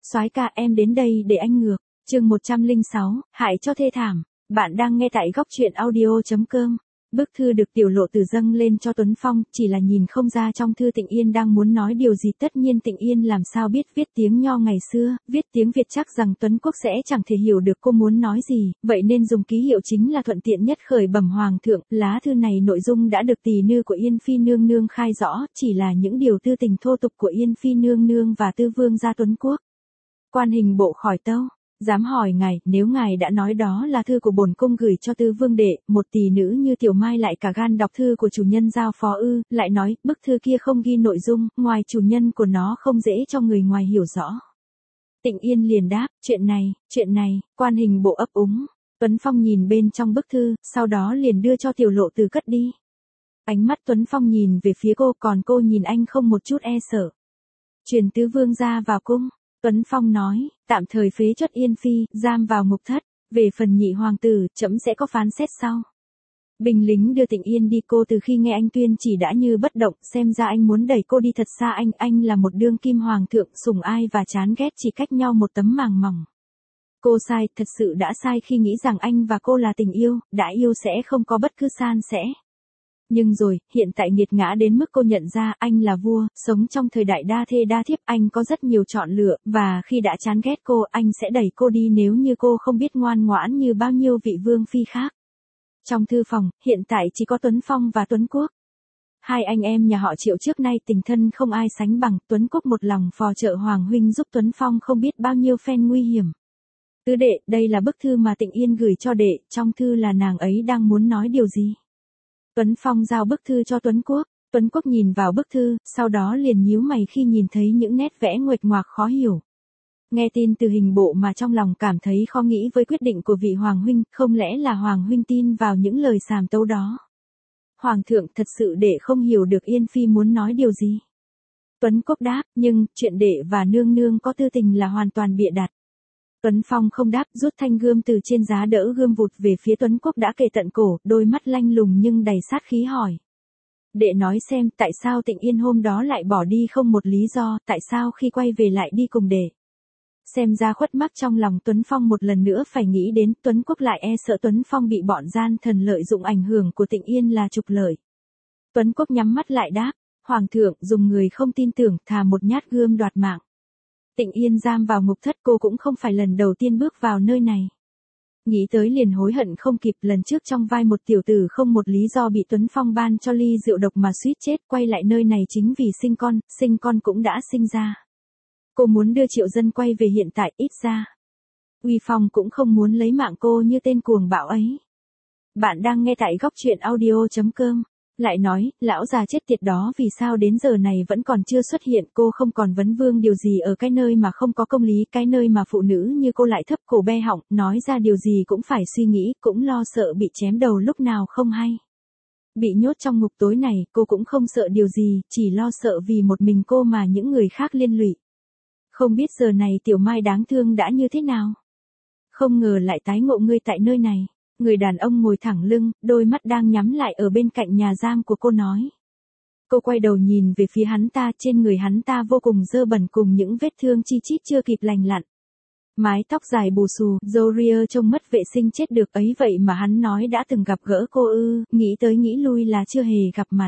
Soái ca em đến đây để anh ngược. Chương 106, hại cho thê thảm. Bạn đang nghe tại góc truyện audio.com. Bức thư được Tiểu Lộ Tử dâng lên cho Tuấn Phong, chỉ là nhìn không ra trong thư Tịnh Yên đang muốn nói điều gì. Tất nhiên Tịnh Yên làm sao biết viết tiếng Nho ngày xưa, viết tiếng Việt chắc rằng Tuấn Quốc sẽ chẳng thể hiểu được cô muốn nói gì, vậy nên dùng ký hiệu chính là thuận tiện nhất khởi bẩm Hoàng thượng. Lá thư này nội dung đã được tỷ nữ của Yên Phi nương nương khai rõ, chỉ là những điều tư tình thô tục của Yên Phi nương nương và tư vương gia Tuấn Quốc. Quan hình bộ khỏi tâu. Dám hỏi ngài, nếu ngài đã nói đó là thư của bổn cung gửi cho tư vương đệ, một tỷ nữ như Tiểu Mai lại cả gan đọc thư của chủ nhân giao phó ư, lại nói, bức thư kia không ghi nội dung, ngoài chủ nhân của nó không dễ cho người ngoài hiểu rõ. Tịnh Yên liền đáp, chuyện này, quan hình bộ ấp úng. Tuấn Phong nhìn bên trong bức thư, sau đó liền đưa cho Tiểu Lộ Tử cất đi. Ánh mắt Tuấn Phong nhìn về phía cô, còn cô nhìn anh không một chút e sợ. Truyền tứ vương gia vào cung. Tuấn Phong nói, tạm thời phế truất Yên Phi, giam vào ngục thất, về phần nhị hoàng tử, trẫm sẽ có phán xét sau. Binh lính đưa Tịnh Yên đi, cô từ khi nghe anh tuyên chỉ đã như bất động, xem ra anh muốn đẩy cô đi thật xa. Anh là một đương kim hoàng thượng, sủng ai và chán ghét chỉ cách nhau một tấm màng mỏng. Cô sai, thật sự đã sai khi nghĩ rằng anh và cô là tình yêu, đã yêu sẽ không có bất cứ san sẻ. Nhưng rồi, hiện tại nghiệt ngã đến mức cô nhận ra anh là vua, sống trong thời đại đa thê đa thiếp, anh có rất nhiều chọn lựa, và khi đã chán ghét cô, anh sẽ đẩy cô đi nếu như cô không biết ngoan ngoãn như bao nhiêu vị vương phi khác. Trong thư phòng, hiện tại chỉ có Tuấn Phong và Tuấn Quốc. Hai anh em nhà họ Triệu trước nay tình thân không ai sánh bằng, Tuấn Quốc một lòng phò trợ Hoàng huynh giúp Tuấn Phong không biết bao nhiêu phen nguy hiểm. Tứ đệ, đây là bức thư mà Tịnh Yên gửi cho đệ, trong thư là nàng ấy đang muốn nói điều gì? Tuấn Phong giao bức thư cho Tuấn Quốc. Tuấn Quốc nhìn vào bức thư, sau đó liền nhíu mày khi nhìn thấy những nét vẽ nguệch ngoạc khó hiểu. Nghe tin từ hình bộ mà trong lòng cảm thấy khó nghĩ với quyết định của vị Hoàng huynh, không lẽ là Hoàng huynh tin vào những lời sàm tấu đó? Hoàng thượng, thật sự đệ không hiểu được Yên Phi muốn nói điều gì. Tuấn Quốc đáp, nhưng, chuyện đệ và nương nương có tư tình là hoàn toàn bịa đặt. Tuấn Phong không đáp, rút thanh gươm từ trên giá đỡ gươm vụt về phía Tuấn Quốc đã kề tận cổ, đôi mắt lanh lùng nhưng đầy sát khí hỏi. Đệ nói xem, tại sao Tịnh Yên hôm đó lại bỏ đi không một lý do, tại sao khi quay về lại đi cùng đệ? Xem ra khuất mắc trong lòng Tuấn Phong một lần nữa phải nghĩ đến, Tuấn Quốc lại e sợ Tuấn Phong bị bọn gian thần lợi dụng ảnh hưởng của Tịnh Yên là trục lợi. Tuấn Quốc nhắm mắt lại đáp, Hoàng thượng, dùng người không tin tưởng, thà một nhát gươm đoạt mạng. Tịnh Yên giam vào ngục thất, cô cũng không phải lần đầu tiên bước vào nơi này. Nghĩ tới liền hối hận không kịp, lần trước trong vai một tiểu tử không một lý do bị Tuấn Phong ban cho ly rượu độc mà suýt chết, quay lại nơi này chính vì sinh con cũng đã sinh ra. Cô muốn đưa Triệu Dân quay về hiện tại, ít ra Uy Phong cũng không muốn lấy mạng cô như tên cuồng bạo ấy. Bạn đang nghe tại góc truyện audio.com. Lại nói, lão già chết tiệt đó vì sao đến giờ này vẫn còn chưa xuất hiện, cô không còn vấn vương điều gì ở cái nơi mà không có công lý, cái nơi mà phụ nữ như cô lại thấp cổ be họng, nói ra điều gì cũng phải suy nghĩ, cũng lo sợ bị chém đầu lúc nào không hay. Bị nhốt trong ngục tối này, cô cũng không sợ điều gì, chỉ lo sợ vì một mình cô mà những người khác liên lụy. Không biết giờ này Tiểu Mai đáng thương đã như thế nào? Không ngờ lại tái ngộ ngươi tại nơi này. Người đàn ông ngồi thẳng lưng, đôi mắt đang nhắm lại ở bên cạnh nhà giam của cô nói. Cô quay đầu nhìn về phía hắn ta, trên người hắn ta vô cùng dơ bẩn cùng những vết thương chi chít chưa kịp lành lặn. Mái tóc dài bù xù, râu ria trông mất vệ sinh chết được ấy, vậy mà hắn nói đã từng gặp gỡ cô ư, nghĩ tới nghĩ lui là chưa hề gặp mặt.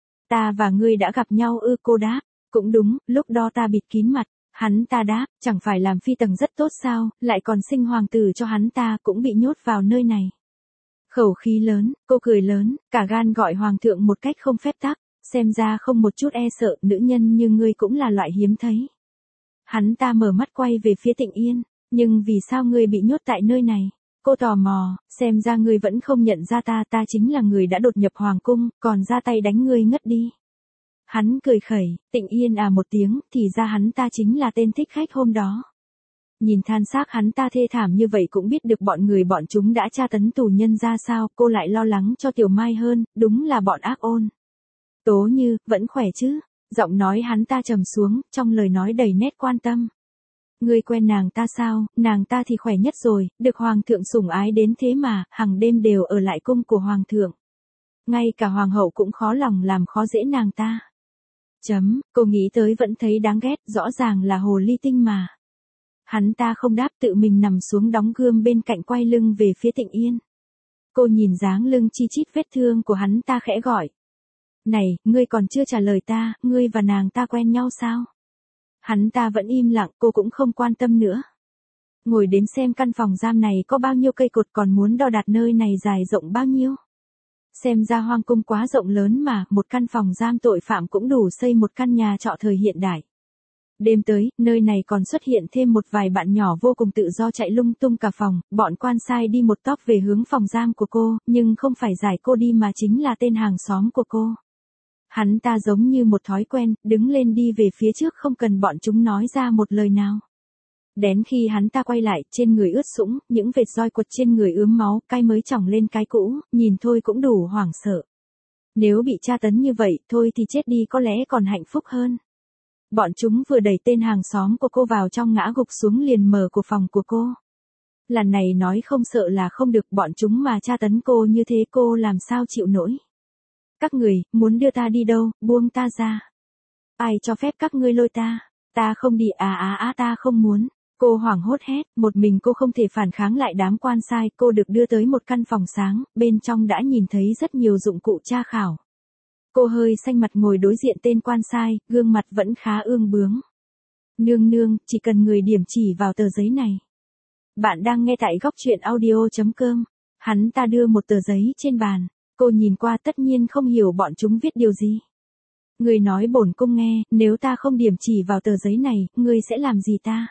Ta và ngươi đã gặp nhau ư, cô đáp. Cũng đúng, lúc đó ta bịt kín mặt. Hắn ta đáp, chẳng phải làm phi tần rất tốt sao, lại còn sinh hoàng tử cho hắn ta, cũng bị nhốt vào nơi này. Khẩu khí lớn, cô cười lớn, cả gan gọi hoàng thượng một cách không phép tắc, xem ra không một chút e sợ, nữ nhân như ngươi cũng là loại hiếm thấy. Hắn ta mở mắt quay về phía Tịnh Yên, nhưng vì sao ngươi bị nhốt tại nơi này? Cô tò mò, xem ra ngươi vẫn không nhận ra ta chính là người đã đột nhập hoàng cung, còn ra tay đánh ngươi ngất đi. Hắn cười khẩy, Tịnh Yên à một tiếng, thì ra hắn ta chính là tên thích khách hôm đó. Nhìn than xác hắn ta thê thảm như vậy cũng biết được bọn chúng đã tra tấn tù nhân ra sao, cô lại lo lắng cho Tiểu Mai hơn, đúng là bọn ác ôn. Tố Như, vẫn khỏe chứ? Giọng nói hắn ta trầm xuống, trong lời nói đầy nét quan tâm. Ngươi quen nàng ta sao? Nàng ta thì khỏe nhất rồi, được hoàng thượng sủng ái đến thế mà, hàng đêm đều ở lại cung của hoàng thượng. Ngay cả hoàng hậu cũng khó lòng làm khó dễ nàng ta. Cô nghĩ tới vẫn thấy đáng ghét, rõ ràng là hồ ly tinh mà. Hắn ta không đáp, tự mình nằm xuống đóng gươm bên cạnh, quay lưng về phía Tịnh Yên. Cô nhìn dáng lưng chi chít vết thương của hắn ta khẽ gọi. Này, ngươi còn chưa trả lời ta, ngươi và nàng ta quen nhau sao? Hắn ta vẫn im lặng, cô cũng không quan tâm nữa. Ngồi đếm xem căn phòng giam này có bao nhiêu cây cột, còn muốn đo đạc nơi này dài rộng bao nhiêu. Xem ra Hoang Cung quá rộng lớn mà, một căn phòng giam tội phạm cũng đủ xây một căn nhà trọ thời hiện đại. Đêm tới, nơi này còn xuất hiện thêm một vài bạn nhỏ vô cùng tự do chạy lung tung cả phòng, bọn quan sai đi một tóc về hướng phòng giam của cô, nhưng không phải giải cô đi mà chính là tên hàng xóm của cô. Hắn ta giống như một thói quen, đứng lên đi về phía trước không cần bọn chúng nói ra một lời nào. Đến khi hắn ta quay lại, trên người ướt sũng, những vệt roi quật trên người ướm máu, cái mới chỏng lên cái cũ, nhìn thôi cũng đủ hoảng sợ. Nếu bị tra tấn như vậy, thôi thì chết đi có lẽ còn hạnh phúc hơn. Bọn chúng vừa đẩy tên hàng xóm của cô vào trong ngã gục xuống liền mở của phòng của cô. Lần này nói không sợ là không được, bọn chúng mà tra tấn cô như thế cô làm sao chịu nổi. Các người, muốn đưa ta đi đâu, buông ta ra. Ai cho phép các ngươi lôi ta? Ta không đi, ta không muốn. Cô hoảng hốt hét, một mình cô không thể phản kháng lại đám quan sai, cô được đưa tới một căn phòng sáng, bên trong đã nhìn thấy rất nhiều dụng cụ tra khảo. Cô hơi xanh mặt ngồi đối diện tên quan sai, gương mặt vẫn khá ương bướng. Nương nương, chỉ cần người điểm chỉ vào tờ giấy này. Bạn đang nghe tại góc truyện audio.com. Hắn ta đưa một tờ giấy trên bàn, cô nhìn qua tất nhiên không hiểu bọn chúng viết điều gì. Người nói bổn cung nghe, nếu ta không điểm chỉ vào tờ giấy này, ngươi sẽ làm gì ta?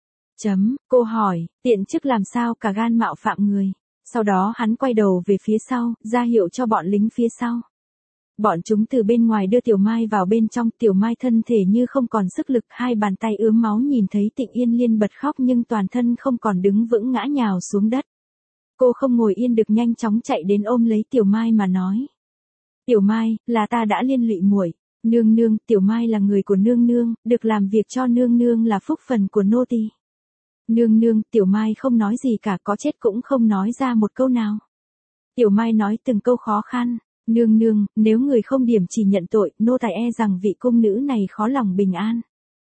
Cô hỏi, tiện chức làm sao cả gan mạo phạm người. Sau đó hắn quay đầu về phía sau, ra hiệu cho bọn lính phía sau. Bọn chúng từ bên ngoài đưa Tiểu Mai vào bên trong, Tiểu Mai thân thể như không còn sức lực, hai bàn tay ướm máu, nhìn thấy Tịnh Yên liên bật khóc nhưng toàn thân không còn đứng vững, ngã nhào xuống đất. Cô không ngồi yên được, nhanh chóng chạy đến ôm lấy Tiểu Mai mà nói. Tiểu Mai, là ta đã liên lụy muội. Nương nương, Tiểu Mai là người của nương nương, được làm việc cho nương nương là phúc phần của nô tỳ. Nương nương, Tiểu Mai không nói gì cả, có chết cũng không nói ra một câu nào. Tiểu Mai nói từng câu khó khăn. Nương nương, nếu người không điểm chỉ nhận tội, nô tài e rằng vị cung nữ này khó lòng bình an.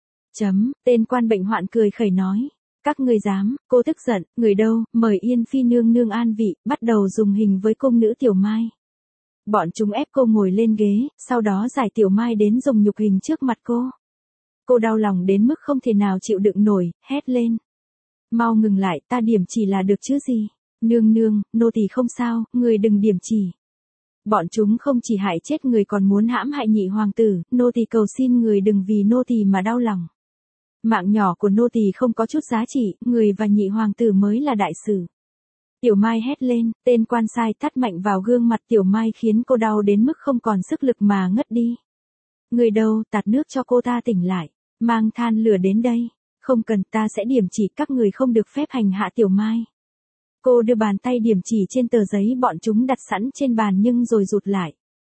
Tên quan bệnh hoạn cười khẩy nói. Các ngươi dám, cô tức giận, người đâu, mời Yên Phi nương nương an vị, bắt đầu dùng hình với cung nữ Tiểu Mai. Bọn chúng ép cô ngồi lên ghế, sau đó giải Tiểu Mai đến dùng nhục hình trước mặt cô. Cô đau lòng đến mức không thể nào chịu đựng nổi, hét lên. Mau ngừng lại, ta điểm chỉ là được chứ gì. Nương nương, nô tỳ không sao, người đừng điểm chỉ. Bọn chúng không chỉ hại chết người còn muốn hãm hại nhị hoàng tử, nô tỳ cầu xin người đừng vì nô tỳ mà đau lòng. Mạng nhỏ của nô tỳ không có chút giá trị, người và nhị hoàng tử mới là đại sự. Tiểu Mai hét lên, tên quan sai tát mạnh vào gương mặt Tiểu Mai khiến cô đau đến mức không còn sức lực mà ngất đi. Người đâu, tạt nước cho cô ta tỉnh lại, mang than lửa đến đây. Không cần, ta sẽ điểm chỉ, các người không được phép hành hạ Tiểu Mai. Cô đưa bàn tay điểm chỉ trên tờ giấy bọn chúng đặt sẵn trên bàn nhưng rồi rụt lại.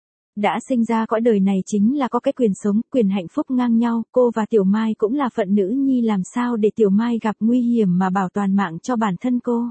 Đã sinh ra cõi đời này chính là có cái quyền sống, quyền hạnh phúc ngang nhau, cô và Tiểu Mai cũng là phận nữ nhi, làm sao để Tiểu Mai gặp nguy hiểm mà bảo toàn mạng cho bản thân cô.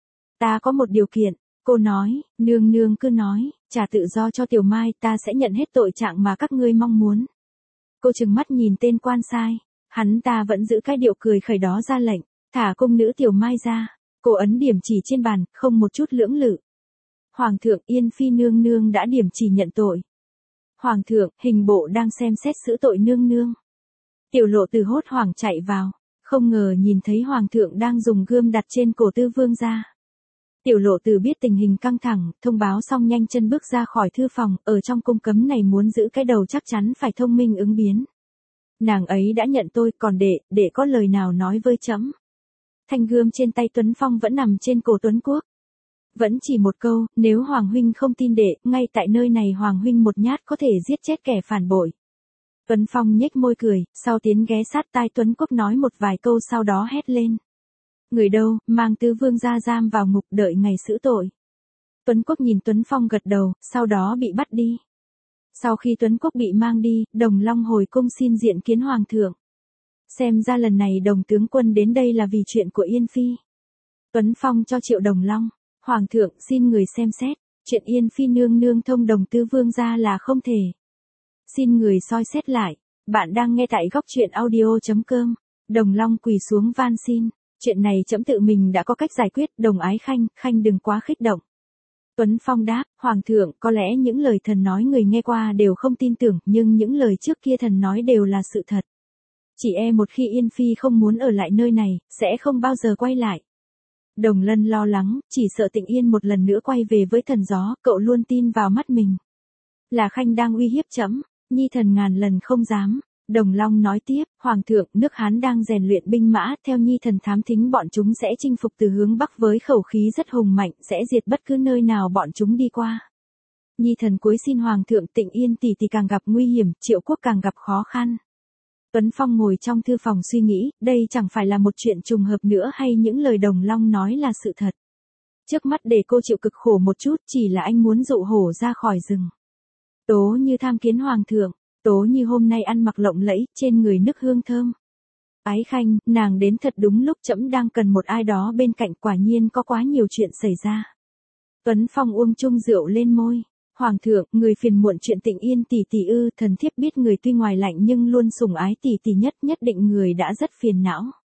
Ta có một điều kiện, cô nói, nương nương cứ nói, trả tự do cho Tiểu Mai, ta sẽ nhận hết tội trạng mà các ngươi mong muốn. Cô trừng mắt nhìn tên quan sai, hắn ta vẫn giữ cái điệu cười khẩy đó, ra lệnh, thả cung nữ Tiểu Mai ra. Cô ấn điểm chỉ trên bàn, không một chút lưỡng lự. Hoàng thượng, Yên Phi nương nương đã điểm chỉ nhận tội. Hoàng thượng, hình bộ đang xem xét xử tội nương nương. Tiểu Lộ Từ hốt hoảng chạy vào, không ngờ nhìn thấy hoàng thượng đang dùng gươm đặt trên cổ Tư Vương gia. Tiểu Lộ Từ biết tình hình căng thẳng, thông báo xong nhanh chân bước ra khỏi thư phòng, ở trong cung cấm này muốn giữ cái đầu chắc chắn phải thông minh ứng biến. Nàng ấy đã nhận tôi, còn để có lời nào nói với trẫm. Thanh gươm trên tay Tuấn Phong vẫn nằm trên cổ Tuấn Quốc. Vẫn chỉ một câu, nếu Hoàng huynh không tin đệ, ngay tại nơi này Hoàng huynh một nhát có thể giết chết kẻ phản bội. Tuấn Phong nhếch môi cười, sau tiến ghé sát tai Tuấn Quốc nói một vài câu, sau đó hét lên. Người đâu, mang Tư Vương gia giam vào ngục đợi ngày xử tội. Tuấn Quốc nhìn Tuấn Phong gật đầu, sau đó bị bắt đi. Sau khi Tuấn Quốc bị mang đi, Đồng Long hồi cung xin diện kiến Hoàng thượng. Xem ra lần này Đồng tướng quân đến đây là vì chuyện của Yên Phi. Tuấn Phong cho Triệu Đồng Long. Hoàng thượng, xin người xem xét. Chuyện Yên Phi nương nương thông đồng Tư Vương gia là không thể. Xin người soi xét lại. Bạn đang nghe tại góc truyện audio.com. Đồng Long quỳ xuống van xin. Chuyện này trẫm tự mình đã có cách giải quyết, Đồng Ái Khanh, Khanh đừng quá kích động. Tuấn Phong đáp, Hoàng thượng, có lẽ những lời thần nói người nghe qua đều không tin tưởng, nhưng những lời trước kia thần nói đều là sự thật. Chỉ một khi Yên Phi không muốn ở lại nơi này, sẽ không bao giờ quay lại. Đồng Lân lo lắng, chỉ sợ Tịnh Yên một lần nữa quay về với thần gió, cậu luôn tin vào mắt mình. Là Khanh đang uy hiếp trẫm, nhi thần ngàn lần không dám. Đồng Long nói tiếp, Hoàng thượng, nước Hán đang rèn luyện binh mã, theo nhi thần thám thính bọn chúng sẽ chinh phục từ hướng Bắc với khẩu khí rất hùng mạnh, sẽ diệt bất cứ nơi nào bọn chúng đi qua. Nhi thần cuối xin Hoàng thượng, Tịnh Yên tỷ tỷ càng gặp nguy hiểm, Triệu Quốc càng gặp khó khăn. Tuấn Phong ngồi trong thư phòng suy nghĩ, đây chẳng phải là một chuyện trùng hợp nữa hay những lời Đồng Long nói là sự thật. Trước mắt để cô chịu cực khổ một chút, chỉ là anh muốn dụ hổ ra khỏi rừng. Tố Như tham kiến Hoàng thượng. Tố Như hôm nay ăn mặc lộng lẫy, trên người nức hương thơm. Ái Khanh, nàng đến thật đúng lúc, trẫm đang cần một ai đó bên cạnh, quả nhiên có quá nhiều chuyện xảy ra. Tuấn Phong uống chung rượu lên môi. Hoàng thượng, người phiền muộn chuyện Tịnh Yên tỷ tỷ ư? Thần thiếp biết người tuy ngoài lạnh nhưng luôn sủng ái tỷ tỷ nhất, nhất định người đã rất phiền não.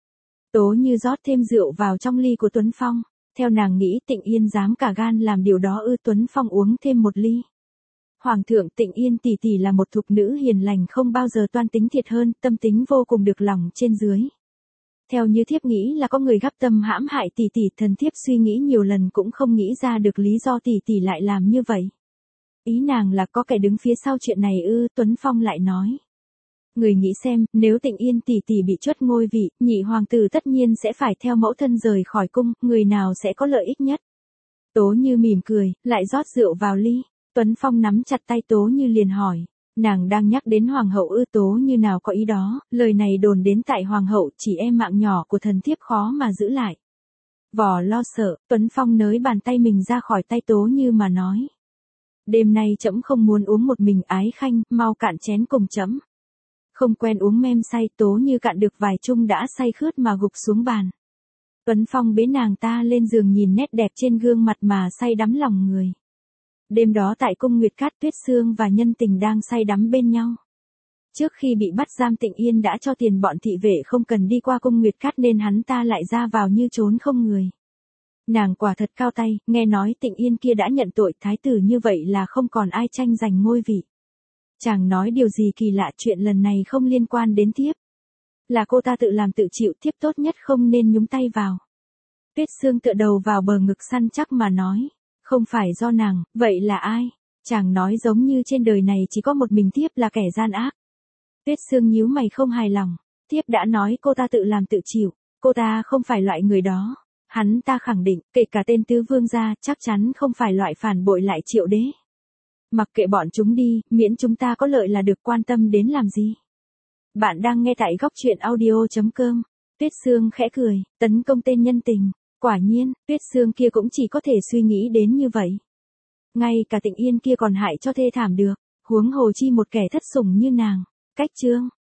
Tố Như rót thêm rượu vào trong ly của Tuấn Phong. Theo nàng nghĩ Tịnh Yên dám cả gan làm điều đó ư? Tuấn Phong uống thêm một ly. Hoàng thượng, Tịnh Yên tỷ tỷ là một thục nữ hiền lành, không bao giờ toan tính thiệt hơn, tâm tính vô cùng được lòng trên dưới. Theo như thiếp nghĩ là có người gắp tâm hãm hại tỷ tỷ, thần thiếp suy nghĩ nhiều lần cũng không nghĩ ra được lý do tỷ tỷ lại làm như vậy. Ý nàng là có kẻ đứng phía sau chuyện này ư? Tuấn Phong lại nói. Người nghĩ xem, nếu Tịnh Yên tỷ tỷ bị truất ngôi vị, nhị hoàng tử tất nhiên sẽ phải theo mẫu thân rời khỏi cung, người nào sẽ có lợi ích nhất? Tố Như mỉm cười, lại rót rượu vào ly. Tuấn Phong nắm chặt tay Tố Như liền hỏi, nàng đang nhắc đến hoàng hậu ư? Tố Như nào có ý đó, lời này đồn đến tại hoàng hậu, chỉ mạng nhỏ của thần thiếp khó mà giữ lại. Vỏ lo sợ, Tuấn Phong nới bàn tay mình ra khỏi tay Tố Như mà nói. Đêm nay trẫm không muốn uống một mình, Ái Khanh, mau cạn chén cùng trẫm. Không quen uống mem say, Tố Như cạn được vài chung đã say khướt mà gục xuống bàn. Tuấn Phong bế nàng ta lên giường, nhìn nét đẹp trên gương mặt mà say đắm lòng người. Đêm đó tại cung Nguyệt Cát, Tuyết Sương và Nhân Tình đang say đắm bên nhau. Trước khi bị bắt giam, Tịnh Yên đã cho tiền bọn thị vệ không cần đi qua cung Nguyệt Cát nên hắn ta lại ra vào như trốn không người. Nàng quả thật cao tay, nghe nói Tịnh Yên kia đã nhận tội thái tử như vậy là không còn ai tranh giành ngôi vị. Chàng nói điều gì kỳ lạ, chuyện lần này không liên quan đến thiếp. Là cô ta tự làm tự chịu, thiếp tốt nhất không nên nhúng tay vào. Tuyết Sương tựa đầu vào bờ ngực săn chắc mà nói. Không phải do nàng, vậy là ai? Chàng nói giống như trên đời này chỉ có một mình thiếp là kẻ gian ác. Tuyết Sương nhíu mày không hài lòng. Thiếp đã nói cô ta tự làm tự chịu, cô ta không phải loại người đó. Hắn ta khẳng định, kể cả tên tứ vương gia, chắc chắn không phải loại phản bội lại Triệu đế. Mặc kệ bọn chúng đi, miễn chúng ta có lợi là được, quan tâm đến làm gì. Bạn đang nghe tại góc truyện audio.com. Tuyết Sương khẽ cười, tấn công tên Nhân Tình. Quả nhiên, Tuyết Sương kia cũng chỉ có thể suy nghĩ đến như vậy. Ngay cả Tịnh Yên kia còn hại cho thê thảm được, huống hồ chi một kẻ thất sủng như nàng. Cách chương